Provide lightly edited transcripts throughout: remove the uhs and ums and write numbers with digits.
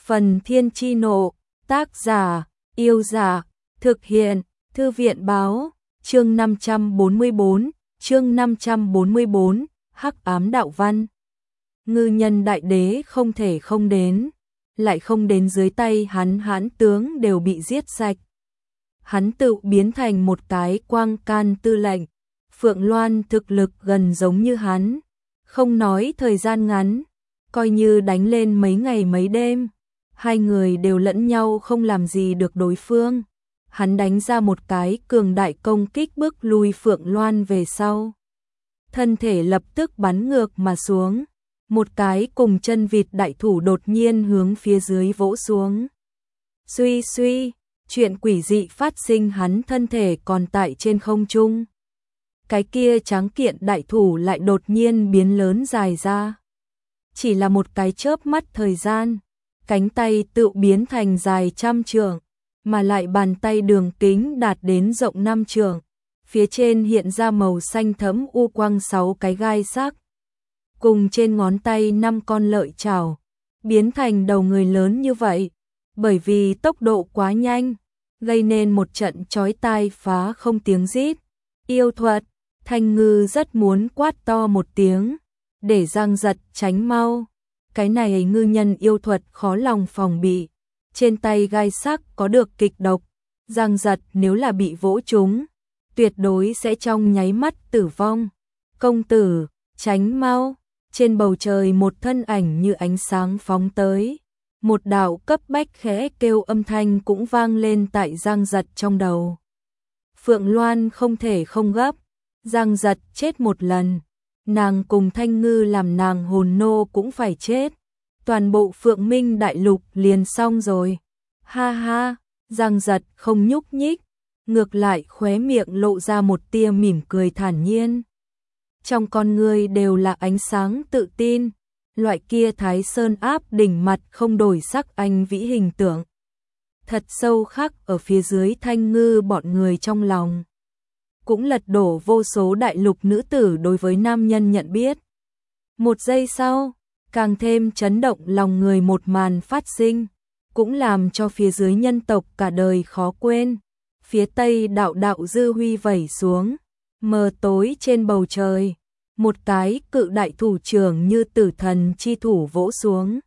Phần Thiên Chi Nộ, tác giả, Yêu Giả, thực hiện, Thư viện báo, chương 544, Hắc Ám Đạo Văn. Ngư Nhân Đại Đế không thể không đến, lại không đến dưới tay hắn, hãn tướng đều bị giết sạch. Hắn tự biến thành một cái Quang Can tư lệnh, Phượng Loan thực lực gần giống như hắn, không nói thời gian ngắn, coi như đánh lên mấy ngày mấy đêm, hai người đều lẫn nhau không làm gì được đối phương. Hắn đánh ra một cái cường đại công kích bước lui Phượng Loan về sau. Thân thể lập tức bắn ngược mà xuống, một cái cùng chân vịt đại thủ đột nhiên hướng phía dưới vỗ xuống. Suy suy, chuyện quỷ dị phát sinh, hắn thân thể còn tại trên không trung. Cái kia tráng kiện đại thủ lại đột nhiên biến lớn dài ra. Chỉ là một cái chớp mắt thời gian, cánh tay tự biến thành dài 100 trượng, mà lại bàn tay đường kính đạt đến rộng 5 trượng, phía trên hiện ra màu xanh thẫm u quang 6 cái gai sắc, cùng trên ngón tay 5 con lợi chảo, biến thành đầu người lớn như vậy, bởi vì tốc độ quá nhanh, gây nên một trận chói tai phá không tiếng rít. Yêu thuật, Thanh Ngư rất muốn quát to một tiếng, để Giang Giật tránh mau. Cái này ngư nhân yêu thuật khó lòng phòng bị, trên tay gai sắc có được kịch độc, Giang Giật nếu là bị vỗ trúng, tuyệt đối sẽ trong nháy mắt tử vong. Công tử, tránh mau. Trên bầu trời một thân ảnh như ánh sáng phóng tới, một đạo cấp bách khẽ kêu âm thanh cũng vang lên tại Giang Giật trong đầu. Phượng Loan không thể không gấp, Giang Giật chết một lần, nàng cùng Thanh Ngư làm nàng hồn nô cũng phải chết, toàn bộ Phượng Minh đại lục liền xong rồi. Ha ha, Giang Giật không nhúc nhích, ngược lại khóe miệng lộ ra một tia mỉm cười thản nhiên. Trong con người đều là ánh sáng tự tin, loại kia Thái Sơn áp đỉnh mặt không đổi sắc anh vĩ hình tượng. Thật sâu khắc ở phía dưới Thanh Ngư bọn người trong lòng. Cũng lật đổ vô số đại lục nữ tử đối với nam nhân nhận biết. Một giây sau, càng thêm chấn động lòng người một màn phát sinh, cũng làm cho phía dưới nhân tộc cả đời khó quên. Phía tây đạo đạo dư huy vẩy xuống, mờ tối trên bầu trời, một cái cự đại thủ trưởng như tử thần chi thủ vỗ xuống.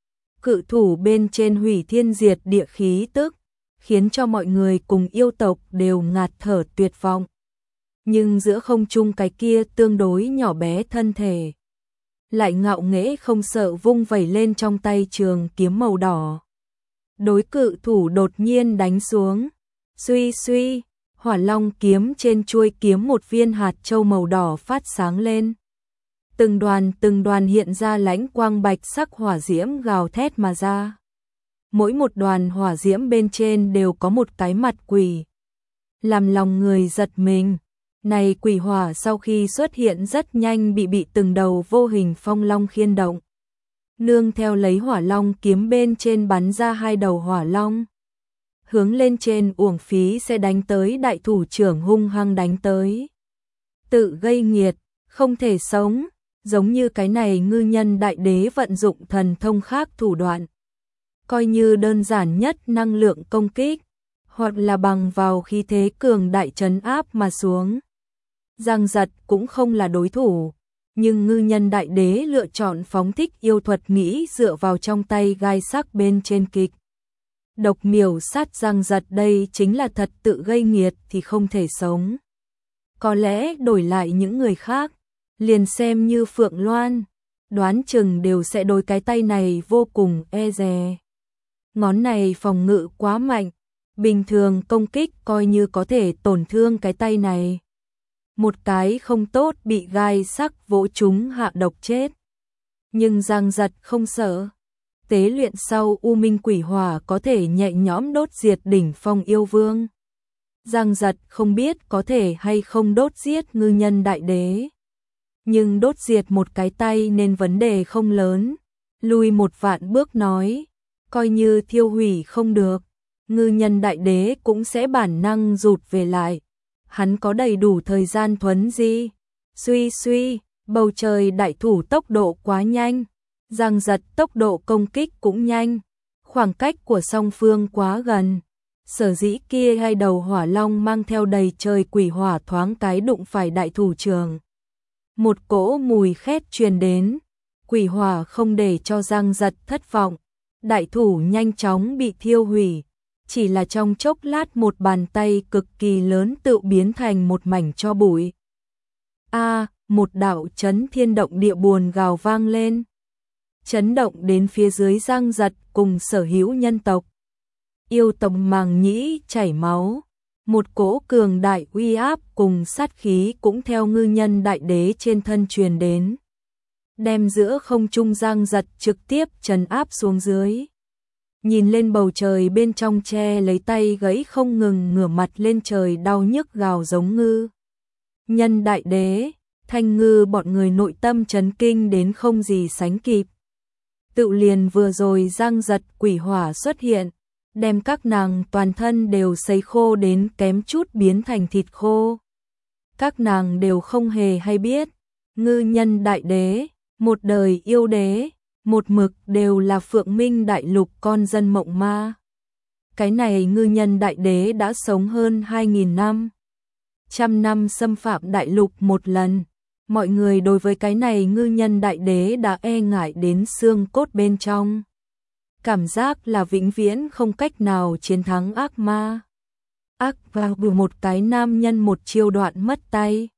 Cự thủ bên trên hủy thiên diệt địa khí tức, khiến cho mọi người cùng yêu tộc đều ngạt thở tuyệt vọng. Nhưng giữa không trung cái kia tương đối nhỏ bé thân thể, lại ngạo nghễ không sợ vung vẩy lên trong tay trường kiếm màu đỏ. Đối cự thủ đột nhiên đánh xuống, suy suy, hỏa long kiếm trên chuôi kiếm một viên hạt châu màu đỏ phát sáng lên. Từng đoàn hiện ra lãnh quang bạch sắc hỏa diễm gào thét mà ra. Mỗi một đoàn hỏa diễm bên trên đều có một cái mặt quỷ, làm lòng người giật mình. Này quỷ hỏa sau khi xuất hiện rất nhanh bị từng đầu vô hình phong long khiên động. Nương theo lấy hỏa long kiếm bên trên bắn ra 2 đầu hỏa long, hướng lên trên uổng phí sẽ đánh tới đại thủ trưởng hung hăng đánh tới. Tự gây nghiệt, không thể sống, giống như cái này ngư nhân đại đế vận dụng thần thông khác thủ đoạn. Coi như đơn giản nhất năng lượng công kích, hoặc là bằng vào khí thế cường đại trấn áp mà xuống. Giang Giật cũng không là đối thủ, nhưng ngư nhân đại đế lựa chọn phóng thích yêu thuật, nghĩ dựa vào trong tay gai sắc bên trên kịch độc miểu sát Giang Giật, đây chính là thật tự gây nghiệt thì không thể sống. Có lẽ đổi lại những người khác, liền xem như Phượng Loan, đoán chừng đều sẽ đối cái tay này vô cùng e dè. Ngón này phòng ngự quá mạnh, bình thường công kích coi như có thể tổn thương cái tay này. Một cái không tốt bị gai sắc vỗ trúng hạ độc chết. Nhưng Giang Giật không sợ. Tế luyện sau U Minh Quỷ Hỏa có thể nhẹ nhõm đốt diệt đỉnh phong yêu vương. Giang Giật không biết có thể hay không đốt giết ngư nhân đại đế. Nhưng đốt diệt một cái tay nên vấn đề không lớn. Lùi một vạn bước nói, coi như thiêu hủy không được, ngư nhân đại đế cũng sẽ bản năng rụt về lại. Hắn có đầy đủ thời gian thuấn di. Suy suy, bầu trời đại thủ tốc độ quá nhanh, Giang Giật tốc độ công kích cũng nhanh. Khoảng cách của song phương quá gần. Sở dĩ kia hai đầu hỏa long mang theo đầy trời quỷ hỏa thoáng cái đụng phải đại thủ trưởng. Một cỗ mùi khét truyền đến, quỷ hỏa không để cho Giang Giật thất vọng. Đại thủ nhanh chóng bị thiêu hủy, chỉ là trong chốc lát một bàn tay cực kỳ lớn tự biến thành một mảnh tro bụi. Một đạo chấn thiên động địa buồn gào vang lên. Chấn động đến phía dưới Giang Giật cùng sở hữu nhân tộc. Yêu tộc màng nhĩ chảy máu, một cỗ cường đại uy áp cùng sát khí cũng theo ngư nhân đại đế trên thân truyền đến. Đem giữa không trung Giang Giật trực tiếp trấn áp xuống dưới. Nhìn lên bầu trời bên trong che lấy tay gãy không ngừng ngửa mặt lên trời đau nhức gào giống ngư nhân đại đế, Thanh Ngư bọn người nội tâm chấn kinh đến không gì sánh kịp. Tự liền vừa rồi Giang Giật quỷ hỏa xuất hiện, đem các nàng toàn thân đều sấy khô đến kém chút biến thành thịt khô. Các nàng đều không hề hay biết, ngư nhân đại đế, một đời yêu đế, một mực đều là Phượng Minh đại lục con dân mộng ma. Cái này ngư nhân đại đế đã sống hơn 2.000 năm. Trăm năm xâm phạm đại lục một lần. Mọi người đối với cái này ngư nhân đại đế đã e ngại đến xương cốt bên trong. Cảm giác là vĩnh viễn không cách nào chiến thắng ác ma. Ác vào một cái nam nhân một chiêu đoạn mất tay.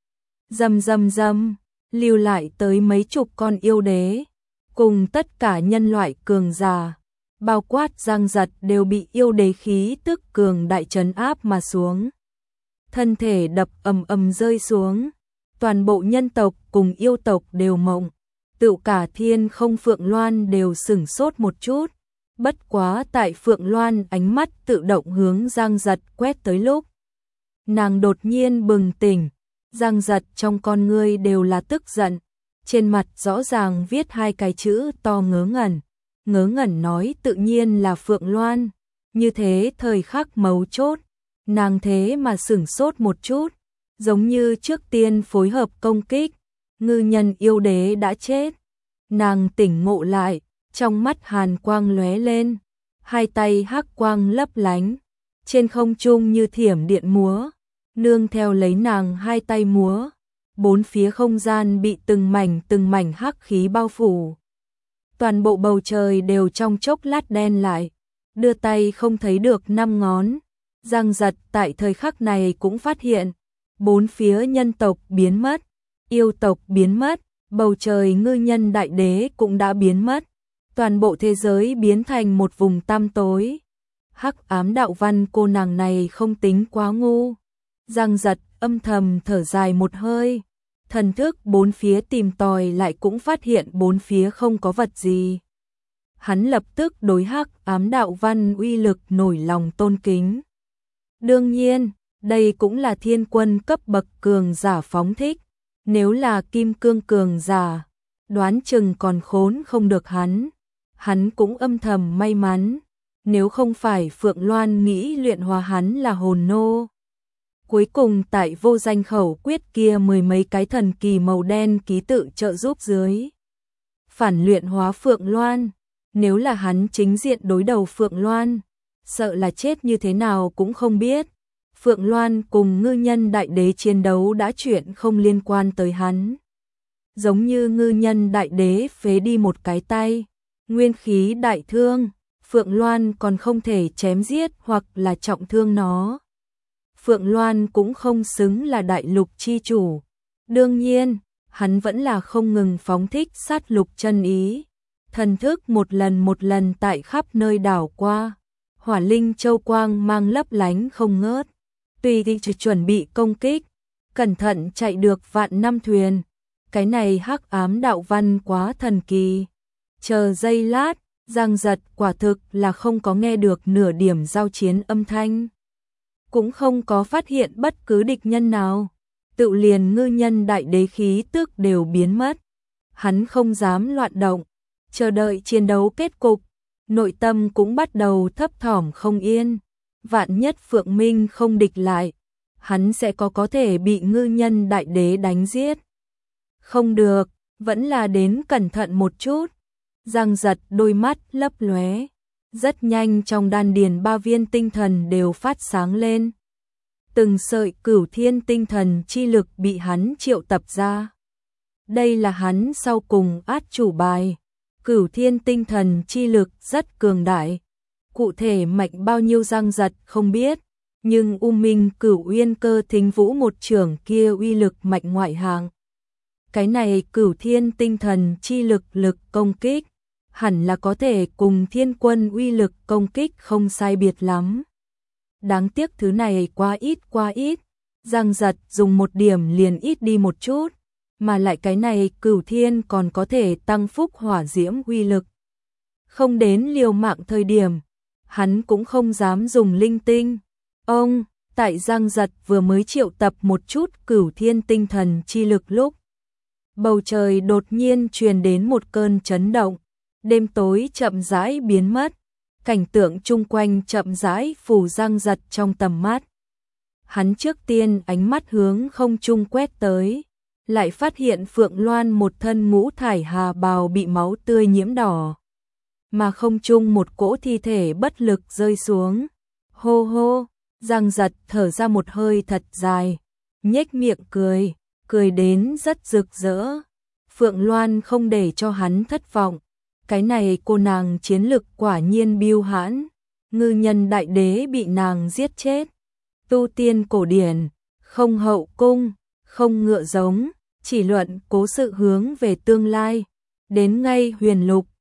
Dầm dầm dầm, lưu lại tới mấy chục con yêu đế. Cùng tất cả nhân loại cường già, bao quát Giang Giật đều bị yêu đế khí tức cường đại trấn áp mà xuống. Thân thể đập ầm ầm rơi xuống. Toàn bộ nhân tộc cùng yêu tộc đều mộng, tự cả Thiên Không Phượng Loan đều sửng sốt một chút. Bất quá tại Phượng Loan ánh mắt tự động hướng Giang Giật quét tới lúc. Nàng đột nhiên bừng tỉnh, Giang Giật trong con ngươi đều là tức giận. Trên mặt rõ ràng viết hai cái chữ to ngớ ngẩn nói tự nhiên là Phượng Loan. Như thế thời khắc mấu chốt, nàng thế mà sửng sốt một chút. Giống như trước tiên phối hợp công kích, ngư nhân yêu đế đã chết. Nàng tỉnh ngộ lại, trong mắt hàn quang lóe lên, hai tay hắc quang lấp lánh, trên không trung như thiểm điện múa, nương theo lấy nàng hai tay múa, bốn phía không gian bị từng mảnh hắc khí bao phủ. Toàn bộ bầu trời đều trong chốc lát đen lại, đưa tay không thấy được năm ngón. Giang Giật tại thời khắc này cũng phát hiện, bốn phía nhân tộc biến mất, yêu tộc biến mất, bầu trời ngư nhân đại đế cũng đã biến mất. Toàn bộ thế giới biến thành một vùng tăm tối. Hắc ám đạo văn cô nàng này không tính quá ngu. Giang Giật âm thầm thở dài một hơi. Thần thức bốn phía tìm tòi lại cũng phát hiện bốn phía không có vật gì. Hắn lập tức đối hắc ám đạo văn uy lực nổi lòng tôn kính. Đương nhiên, đây cũng là thiên quân cấp bậc cường giả phóng thích. Nếu là kim cương cường giả, đoán chừng còn khốn không được hắn. Hắn cũng âm thầm may mắn, nếu không phải Phượng Loan nghĩ luyện hóa hắn là hồn nô. Cuối cùng tại vô danh khẩu quyết kia mười mấy cái thần kỳ màu đen ký tự trợ giúp dưới. Phản luyện hóa Phượng Loan, nếu là hắn chính diện đối đầu Phượng Loan, sợ là chết như thế nào cũng không biết. Phượng Loan cùng ngư nhân đại đế chiến đấu đã chuyện không liên quan tới hắn. Giống như ngư nhân đại đế phế đi một cái tay, nguyên khí đại thương, Phượng Loan còn không thể chém giết hoặc là trọng thương nó. Phượng Loan cũng không xứng là đại lục chi chủ. Đương nhiên, hắn vẫn là không ngừng phóng thích sát lục chân ý. Thần thức một lần tại khắp nơi đảo qua. Hỏa linh châu quang mang lấp lánh không ngớt. Tùy thì chuẩn bị công kích, cẩn thận chạy được vạn năm thuyền. Cái này hắc ám đạo văn quá thần kỳ. Chờ giây lát, Giang Giật quả thực là không có nghe được nửa điểm giao chiến âm thanh. Cũng không có phát hiện bất cứ địch nhân nào. Tự liền ngư nhân đại đế khí tức đều biến mất. Hắn không dám loạn động, chờ đợi chiến đấu kết cục. Nội tâm cũng bắt đầu thấp thỏm không yên. Vạn nhất Phượng Minh không địch lại, hắn sẽ có thể bị ngư nhân đại đế đánh giết. Không được, vẫn là đến cẩn thận một chút. Giang Giật đôi mắt lấp lóe, Rất nhanh trong đan điền 3 viên tinh thần đều phát sáng lên. Từng sợi Cửu Thiên tinh thần chi lực bị hắn triệu tập ra. Đây là hắn sau cùng át chủ bài. Cửu Thiên tinh thần chi lực rất cường đại. Cụ thể mạnh bao nhiêu Giang Giật không biết, nhưng U Minh Cửu Uyên Cơ Thính Vũ một trưởng kia uy lực mạnh ngoại hạng. Cái này Cửu Thiên tinh thần chi lực công kích, hẳn là có thể cùng Thiên Quân uy lực công kích không sai biệt lắm. Đáng tiếc thứ này quá ít, Giang Giật dùng một điểm liền ít đi một chút, mà lại cái này Cửu Thiên còn có thể tăng phúc hỏa diễm uy lực. Không đến liều mạng thời điểm, hắn cũng không dám dùng linh tinh. Tại Giang Giật vừa mới triệu tập một chút Cửu Thiên tinh thần chi lực lúc, bầu trời đột nhiên truyền đến một cơn chấn động, đêm tối chậm rãi biến mất, cảnh tượng chung quanh chậm rãi phủ Giang Giật trong tầm mắt. Hắn trước tiên ánh mắt hướng không trung quét tới, lại phát hiện Phượng Loan một thân ngũ thải hà bào bị máu tươi nhiễm đỏ, mà không trung một cỗ thi thể bất lực rơi xuống. Hô hô, Giang Giật thở ra một hơi thật dài, nhếch miệng cười đến rất rực rỡ. Phượng Loan không để cho hắn thất vọng, cái này cô nàng chiến lực quả nhiên biêu hãn, ngư nhân đại đế bị nàng giết chết. Tu tiên cổ điển, không hậu cung, không ngựa giống, chỉ luận cố sự hướng về tương lai, đến ngay huyền lục,